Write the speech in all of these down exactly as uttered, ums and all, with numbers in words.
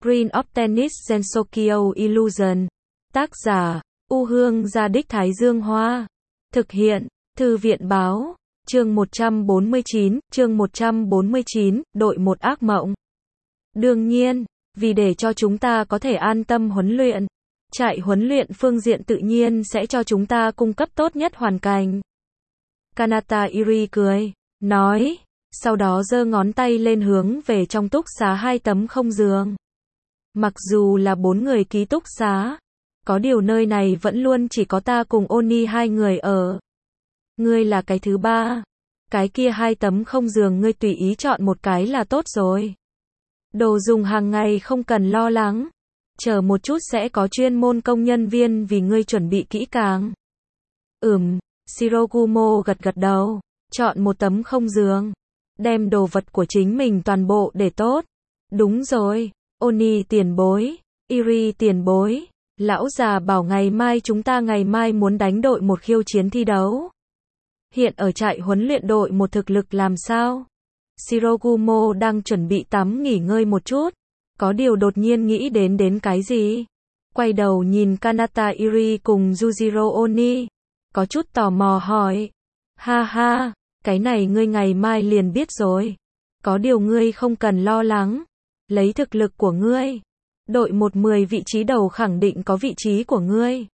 Green of Tennis Gensokyo Illusion. Tác giả, U Hương Gia Đích Thái Dương Hoa. Thực hiện, Thư viện Báo. Chương một trăm bốn mươi chín, chương một trăm bốn mươi chín, đội một ác mộng. Đương nhiên, vì để cho chúng ta có thể an tâm huấn luyện, trại huấn luyện phương diện tự nhiên sẽ cho chúng ta cung cấp tốt nhất hoàn cảnh. Kanata Iri cười, nói, sau đó giơ ngón tay lên hướng về trong túc xá hai tấm không giường. Mặc dù là bốn người ký túc xá, có điều nơi này vẫn luôn chỉ có ta cùng Oni hai người ở. Ngươi là cái thứ ba. Cái kia hai tấm không giường ngươi tùy ý chọn một cái là tốt rồi. Đồ dùng hàng ngày không cần lo lắng. Chờ một chút sẽ có chuyên môn công nhân viên vì ngươi chuẩn bị kỹ càng. Ừm, Shirogumo gật gật đầu. Chọn một tấm không giường. Đem đồ vật của chính mình toàn bộ để tốt. Đúng rồi, Oni tiền bối, Iri tiền bối. Lão già bảo ngày mai chúng ta ngày mai muốn đánh đội một khiêu chiến thi đấu. Hiện ở trại huấn luyện đội một thực lực làm sao? Shirogumo đang chuẩn bị tắm nghỉ ngơi một chút. Có điều đột nhiên nghĩ đến đến cái gì? Quay đầu nhìn Kanata Iri cùng Yujiro Oni. Có chút tò mò hỏi. Ha ha, cái này ngươi ngày mai liền biết rồi. Có điều ngươi không cần lo lắng. Lấy thực lực của ngươi, đội một mười vị trí đầu khẳng định có vị trí của ngươi.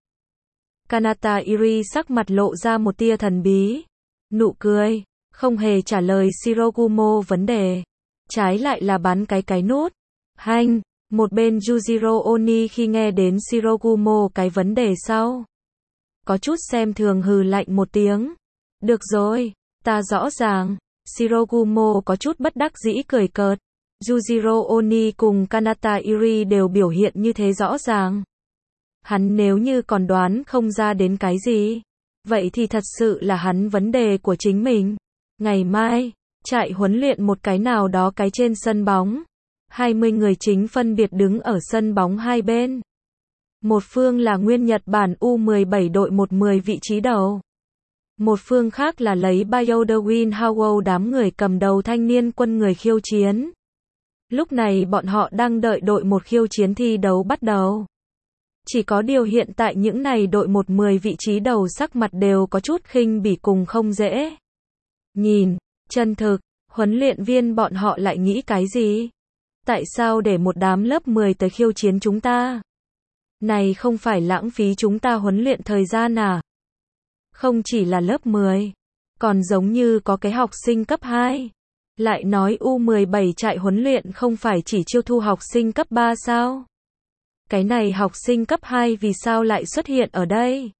Kanata Iri sắc mặt lộ ra một tia thần bí. Nụ cười, không hề trả lời Shirogumo vấn đề. Trái lại là bắn cái cái nút. Hanh, một bên Yujiro Oni khi nghe đến Shirogumo cái vấn đề sau. Có chút xem thường hừ lạnh một tiếng. Được rồi, ta rõ ràng. Shirogumo có chút bất đắc dĩ cười cợt. Yujiro Oni cùng Kanata Iri đều biểu hiện như thế rõ ràng. Hắn nếu như còn đoán không ra đến cái gì, vậy thì thật sự là hắn vấn đề của chính mình. Ngày mai, trại huấn luyện một cái nào đó cái trên sân bóng. hai mươi người chính phân biệt đứng ở sân bóng hai bên. Một phương là nguyên Nhật Bản U mười bảy đội một mười vị trí đầu. Một phương khác là lấy Byoda-Win Howell đám người cầm đầu thanh niên quân người khiêu chiến. Lúc này bọn họ đang đợi đội một khiêu chiến thi đấu bắt đầu. Chỉ có điều hiện tại những này đội một mười vị trí đầu sắc mặt đều có chút khinh bỉ cùng không dễ. Nhìn, chân thực, huấn luyện viên bọn họ lại nghĩ cái gì? Tại sao để một đám lớp mười tới khiêu chiến chúng ta? Này không phải lãng phí chúng ta huấn luyện thời gian à? Không chỉ là lớp mười, còn giống như có cái học sinh cấp hai. Lại nói U mười bảy trại huấn luyện không phải chỉ chiêu thu học sinh cấp ba sao? Cái này học sinh cấp hai vì sao lại xuất hiện ở đây?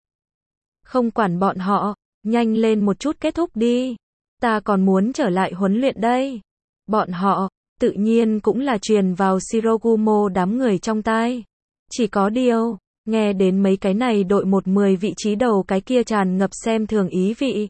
Không quản bọn họ, nhanh lên một chút kết thúc đi. Ta còn muốn trở lại huấn luyện đây. Bọn họ, tự nhiên cũng là truyền vào Shirogumo đám người trong tai. Chỉ có điều, nghe đến mấy cái này đội một mười vị trí đầu cái kia tràn ngập xem thường ý vị.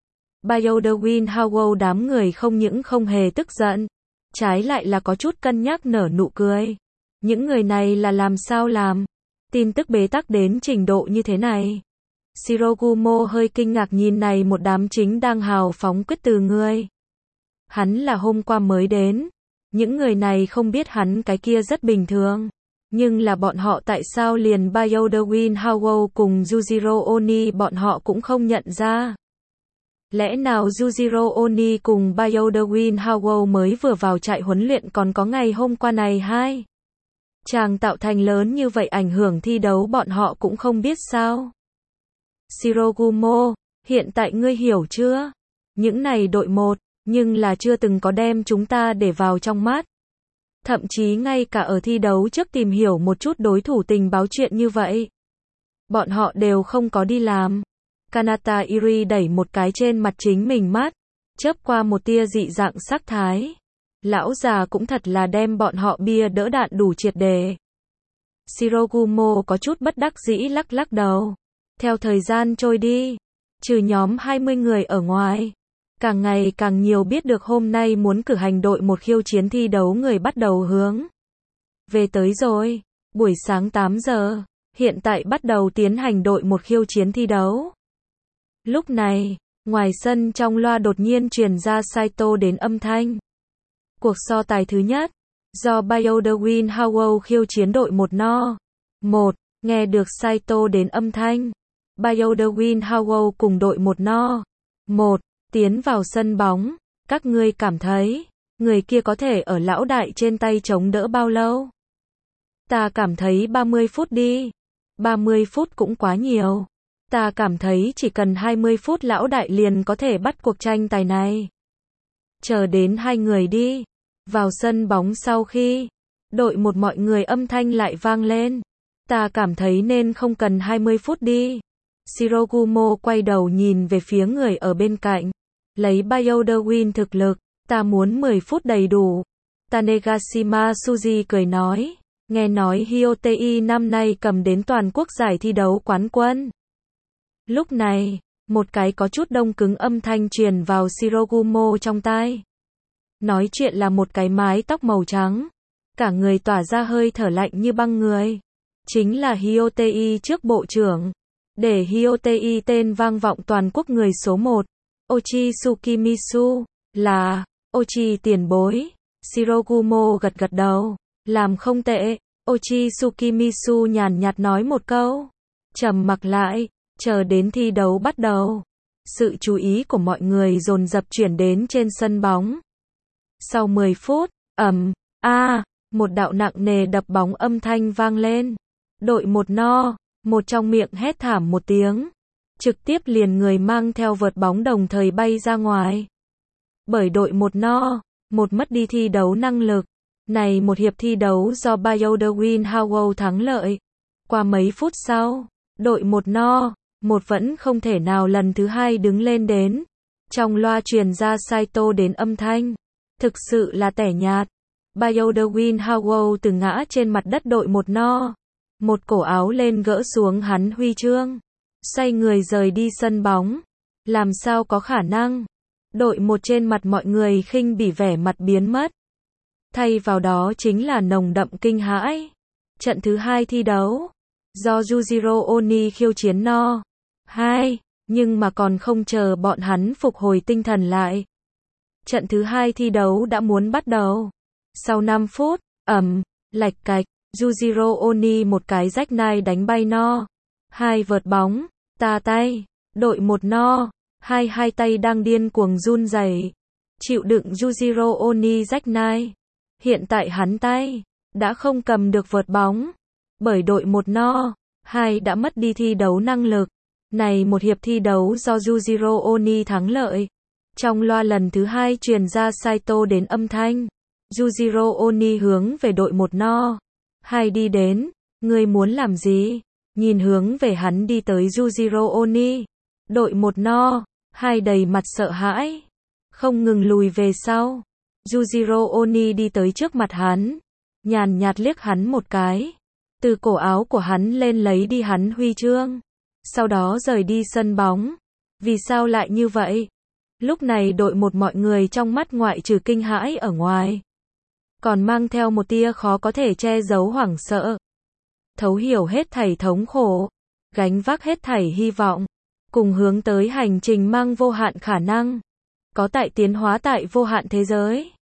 Byoda-Win Howell đám người không những không hề tức giận, trái lại là có chút cân nhắc nở nụ cười. Những người này là làm sao làm? Tin tức bế tắc đến trình độ như thế này. Shirogumo hơi kinh ngạc nhìn này một đám chính đang hào phóng quyết từ người. Hắn là hôm qua mới đến. Những người này không biết hắn cái kia rất bình thường. Nhưng là bọn họ tại sao liền Byoda-Win Howell cùng Yujiro Oni bọn họ cũng không nhận ra. Lẽ nào Yujiro Oni cùng Byoda-Win Howell mới vừa vào trại huấn luyện còn có ngày hôm qua này hai? Chàng tạo thành lớn như vậy ảnh hưởng thi đấu bọn họ cũng không biết sao? Shirogumo, hiện tại ngươi hiểu chưa? Những này đội một, nhưng là chưa từng có đem chúng ta để vào trong mắt. Thậm chí ngay cả ở thi đấu trước tìm hiểu một chút đối thủ tình báo chuyện như vậy. Bọn họ đều không có đi làm. Kanata Iri đẩy một cái trên mặt chính mình mắt, chớp qua một tia dị dạng sắc thái. Lão già cũng thật là đem bọn họ bia đỡ đạn đủ triệt đề. Shirogumo có chút bất đắc dĩ lắc lắc đầu. Theo thời gian trôi đi, trừ nhóm hai mươi người ở ngoài, càng ngày càng nhiều biết được hôm nay muốn cử hành đội một khiêu chiến thi đấu người bắt đầu hướng về tới rồi. Buổi sáng tám giờ, hiện tại bắt đầu tiến hành đội một khiêu chiến thi đấu. Lúc này, ngoài sân trong loa đột nhiên truyền ra Saito đến âm thanh. Cuộc so tài thứ nhất, do Bioderwin Howell khiêu chiến đội một no. một. Nghe được Saito đến âm thanh. Bioderwin Howell cùng đội một no. một. Tiến vào sân bóng. Các ngươi cảm thấy, người kia có thể ở lão đại trên tay chống đỡ bao lâu? Ta cảm thấy ba mươi phút đi. ba mươi phút cũng quá nhiều. Ta cảm thấy chỉ cần hai mươi phút lão đại liền có thể bắt cuộc tranh tài này. Chờ đến hai người đi. Vào sân bóng sau khi đội một mọi người âm thanh lại vang lên. Ta cảm thấy nên không cần hai mươi phút đi. Shirogumo quay đầu nhìn về phía người ở bên cạnh. Lấy Bioderwin thực lực, ta muốn mười phút đầy đủ. Tanegashima Tsuji cười nói. Nghe nói Hyotei năm nay cầm đến toàn quốc giải thi đấu quán quân. Lúc này, một cái có chút đông cứng âm thanh truyền vào Shirogumo trong tai. Nói chuyện là một cái mái tóc màu trắng. Cả người tỏa ra hơi thở lạnh như băng người. Chính là Hyotei trước bộ trưởng. Để Hyotei tên vang vọng toàn quốc người số một. Ochi Tsukimisu. Là, Ochi tiền bối. Shirogumo gật gật đầu. Làm không tệ. Ochi Tsukimisu nhàn nhạt nói một câu. Trầm mặc lại. Chờ đến thi đấu bắt đầu. Sự chú ý của mọi người dồn dập chuyển đến trên sân bóng. Sau mười phút, ầm, a, một đạo nặng nề đập bóng âm thanh vang lên. Đội một no, một trong miệng hét thảm một tiếng. Trực tiếp liền người mang theo vợt bóng đồng thời bay ra ngoài. Bởi đội một no, một mất đi thi đấu năng lực. Này một hiệp thi đấu do Bioderwin Howell thắng lợi. Qua mấy phút sau, đội một no, một vẫn không thể nào lần thứ hai đứng lên đến. Trong loa truyền ra Saito đến âm thanh. Thực sự là tẻ nhạt. Bioderwin Howell từ ngã trên mặt đất đội một no. Một cổ áo lên gỡ xuống hắn huy chương. Xoay người rời đi sân bóng. Làm sao có khả năng. Đội một trên mặt mọi người khinh bỉ vẻ mặt biến mất. Thay vào đó chính là nồng đậm kinh hãi. Trận thứ hai thi đấu. Do Yujiro Oni khiêu chiến no. hai. Nhưng mà còn không chờ bọn hắn phục hồi tinh thần lại. Trận thứ hai thi đấu đã muốn bắt đầu. Sau năm phút, ầm, lạch cạch, Yujiro Oni một cái rách nai đánh bay no. Hai vợt bóng, ta tay, đội một no, hai hai tay đang điên cuồng run rẩy. Chịu đựng Yujiro Oni rách nai. Hiện tại hắn tay đã không cầm được vợt bóng. Bởi đội một no, hai đã mất đi thi đấu năng lực. Này một hiệp thi đấu do Yujiro Oni thắng lợi. Trong loa lần thứ hai truyền ra Saito đến âm thanh. Yujiro Oni hướng về đội một no. Hai đi đến. Ngươi muốn làm gì? Nhìn hướng về hắn đi tới Yujiro Oni. Đội một no. Hai đầy mặt sợ hãi. Không ngừng lùi về sau. Yujiro Oni đi tới trước mặt hắn. Nhàn nhạt liếc hắn một cái. Từ cổ áo của hắn lên lấy đi hắn huy chương. Sau đó rời đi sân bóng. Vì sao lại như vậy? Lúc này đội một mọi người trong mắt ngoại trừ kinh hãi ở ngoài. Còn mang theo một tia khó có thể che giấu hoảng sợ. Thấu hiểu hết thảy thống khổ. Gánh vác hết thảy hy vọng. Cùng hướng tới hành trình mang vô hạn khả năng. Có tại tiến hóa tại vô hạn thế giới.